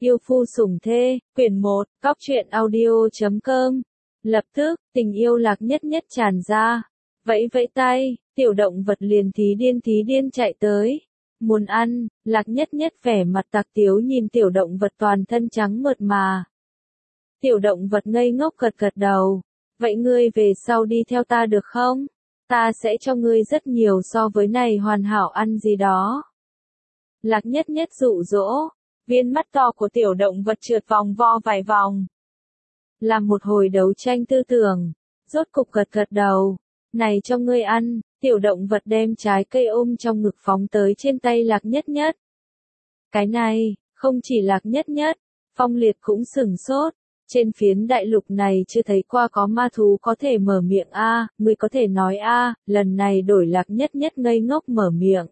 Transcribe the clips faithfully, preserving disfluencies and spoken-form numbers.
Yêu phu sủng thê, quyển một, cóc truyện audio chấm com. Lập tức, tình yêu Lạc Nhất Nhất tràn ra. Vẫy vẫy tay, tiểu động vật liền thí điên thí điên chạy tới. Muốn ăn, Lạc Nhất Nhất vẻ mặt tặc tiếu nhìn tiểu động vật toàn thân trắng mượt mà. Tiểu động vật ngây ngốc gật gật đầu. Vậy ngươi về sau đi theo ta được không? Ta sẽ cho ngươi rất nhiều so với này hoàn hảo ăn gì đó. Lạc Nhất Nhất dụ dỗ. Viên mắt to của tiểu động vật trượt vòng vo vài vòng. Làm một hồi đấu tranh tư tưởng. Rốt cục gật gật đầu. Này cho ngươi ăn, tiểu động vật đem trái cây ôm trong ngực phóng tới trên tay Lạc Nhất Nhất. Cái này, không chỉ Lạc Nhất Nhất, Phong Liệt cũng sửng sốt. Trên phiến đại lục này chưa thấy qua có ma thú có thể mở miệng a, ngươi có thể nói a, lần này đổi Lạc Nhất Nhất ngây ngốc mở miệng.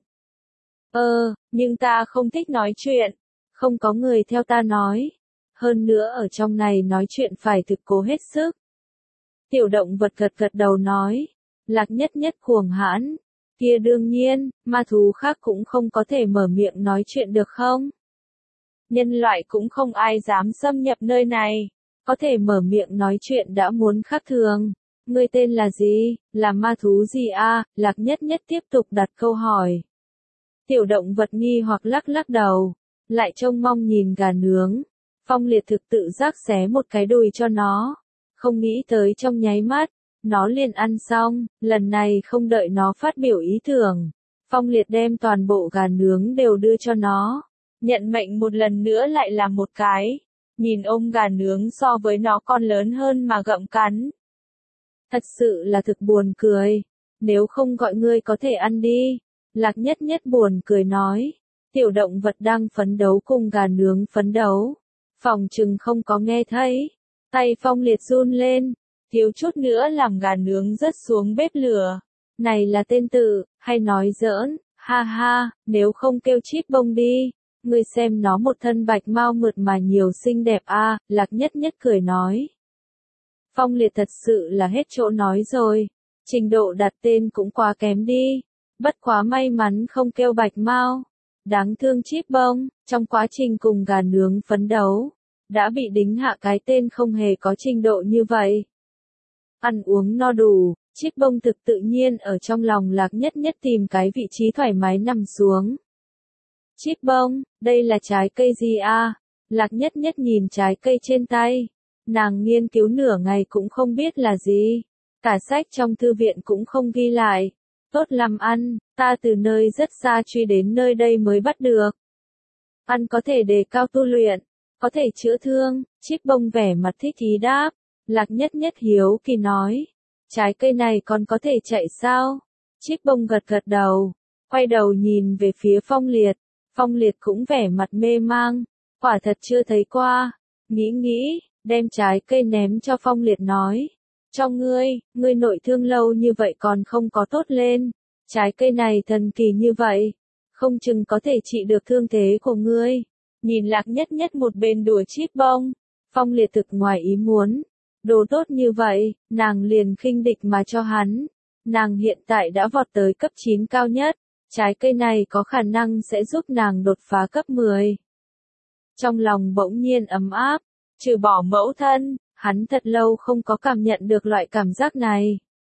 Ơ, nhưng ta không thích nói chuyện. Không có người theo ta nói. Hơn nữa ở trong này nói chuyện phải thực cố hết sức. Tiểu động vật gật gật đầu nói. Lạc Nhất Nhất cuồng hãn. Kia đương nhiên, ma thú khác cũng không có thể mở miệng nói chuyện được không? Nhân loại cũng không ai dám xâm nhập nơi này. Có thể mở miệng nói chuyện đã muốn khác thường. Ngươi tên là gì? Là ma thú gì a? Lạc Nhất Nhất tiếp tục đặt câu hỏi. Tiểu động vật nghi hoặc lắc lắc đầu. Lại trông mong nhìn gà nướng. Phong Liệt thực tự giác xé một cái đùi cho nó. Không nghĩ tới trong nháy mắt, nó liền ăn xong, lần này không đợi nó phát biểu ý tưởng. Phong Liệt đem toàn bộ gà nướng đều đưa cho nó. Nhận mệnh một lần nữa lại làm một cái. Nhìn ôm gà nướng so với nó còn lớn hơn mà gặm cắn. Thật sự là thực buồn cười. Nếu không gọi ngươi có thể ăn đi. Lạc Nhất Nhất buồn cười nói. Tiểu động vật đang phấn đấu cùng gà nướng phấn đấu. Phòng chừng không có nghe thấy. Tay Phong Liệt run lên. Thiếu chút nữa làm gà nướng rớt xuống bếp lửa. Này là tên tự, hay nói giỡn, ha ha, nếu không kêu chip bông đi. Ngươi xem nó một thân bạch mau mượt mà nhiều xinh đẹp a, Lạc Nhất Nhất cười nói. Phong Liệt thật sự là hết chỗ nói rồi. Trình độ đặt tên cũng quá kém đi. Bất quá may mắn không kêu bạch mau. Đáng thương chip bông, trong quá trình cùng gà nướng phấn đấu, đã bị đính hạ cái tên không hề có trình độ như vậy. Ăn uống no đủ, chip bông thực tự nhiên ở trong lòng Lạc Nhất Nhất tìm cái vị trí thoải mái nằm xuống. Chip bông, đây là trái cây gì a? Lạc Nhất Nhất nhìn trái cây trên tay. Nàng nghiên cứu nửa ngày cũng không biết là gì. Cả sách trong thư viện cũng không ghi lại. Tốt làm ăn, ta từ nơi rất xa truy đến nơi đây mới bắt được. Ăn có thể đề cao tu luyện, có thể chữa thương, chip bông vẻ mặt thích ý đáp. Lạc Nhất Nhất hiếu kỳ nói, trái cây này còn có thể chạy sao? Chip bông gật gật đầu, quay đầu nhìn về phía Phong Liệt. Phong Liệt cũng vẻ mặt mê mang, quả thật chưa thấy qua. Nghĩ nghĩ, đem trái cây ném cho Phong Liệt nói. Cho ngươi, ngươi nội thương lâu như vậy còn không có tốt lên. Trái cây này thần kỳ như vậy, không chừng có thể trị được thương thế của ngươi. Nhìn Lạc Nhất Nhất một bên đùa chip bông, Phong Liệt thực ngoài ý muốn. Đồ tốt như vậy, nàng liền khinh địch mà cho hắn. Nàng hiện tại đã vọt tới cấp chín cao nhất. Trái cây này có khả năng sẽ giúp nàng đột phá cấp mười. Trong lòng bỗng nhiên ấm áp, trừ bỏ mẫu thân, hắn thật lâu không có cảm nhận được loại cảm giác này.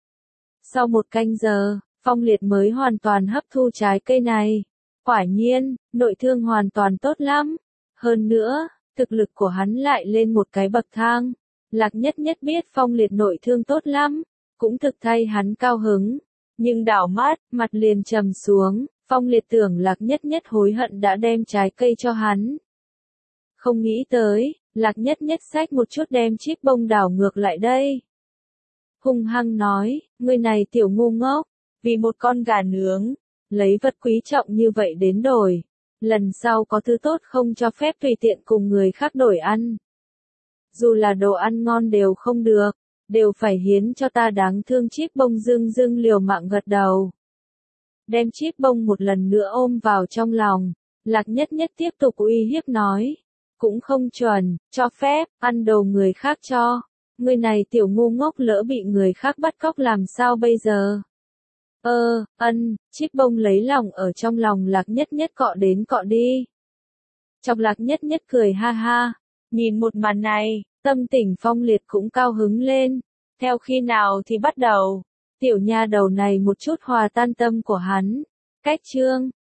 Sau một canh giờ, Phong Liệt mới hoàn toàn hấp thu trái cây này. Quả nhiên, nội thương hoàn toàn tốt lắm. Hơn nữa, thực lực của hắn lại lên một cái bậc thang. Lạc Nhất Nhất biết Phong Liệt nội thương tốt lắm, cũng thực thay hắn cao hứng. Nhưng đảo mắt, mặt liền trầm xuống, Phong Liệt tưởng Lạc Nhất Nhất hối hận đã đem trái cây cho hắn. Không nghĩ tới, Lạc Nhất Nhất xách một chút đem chip bông đảo ngược lại đây. Hung hăng nói, ngươi này tiểu ngu ngốc, vì một con gà nướng, lấy vật quý trọng như vậy đến đổi. Lần sau có thứ tốt không cho phép tùy tiện cùng người khác đổi ăn. Dù là đồ ăn ngon đều không được. Đều phải hiến cho ta đáng thương chip bông dương dương liều mạng gật đầu. Đem chip bông một lần nữa ôm vào trong lòng. Lạc Nhất Nhất tiếp tục uy hiếp nói. Cũng không chuẩn, cho phép, ăn đồ người khác cho. Người này tiểu ngu ngốc lỡ bị người khác bắt cóc làm sao bây giờ? Ơ, ân, chip bông lấy lòng ở trong lòng Lạc Nhất Nhất cọ đến cọ đi. Chọc Lạc Nhất Nhất cười ha ha. Nhìn một màn này, tâm tình Phong Liệt cũng cao hứng lên. Theo khi nào thì bắt đầu? Tiểu nha đầu này một chút hòa tan tâm của hắn. Cách chương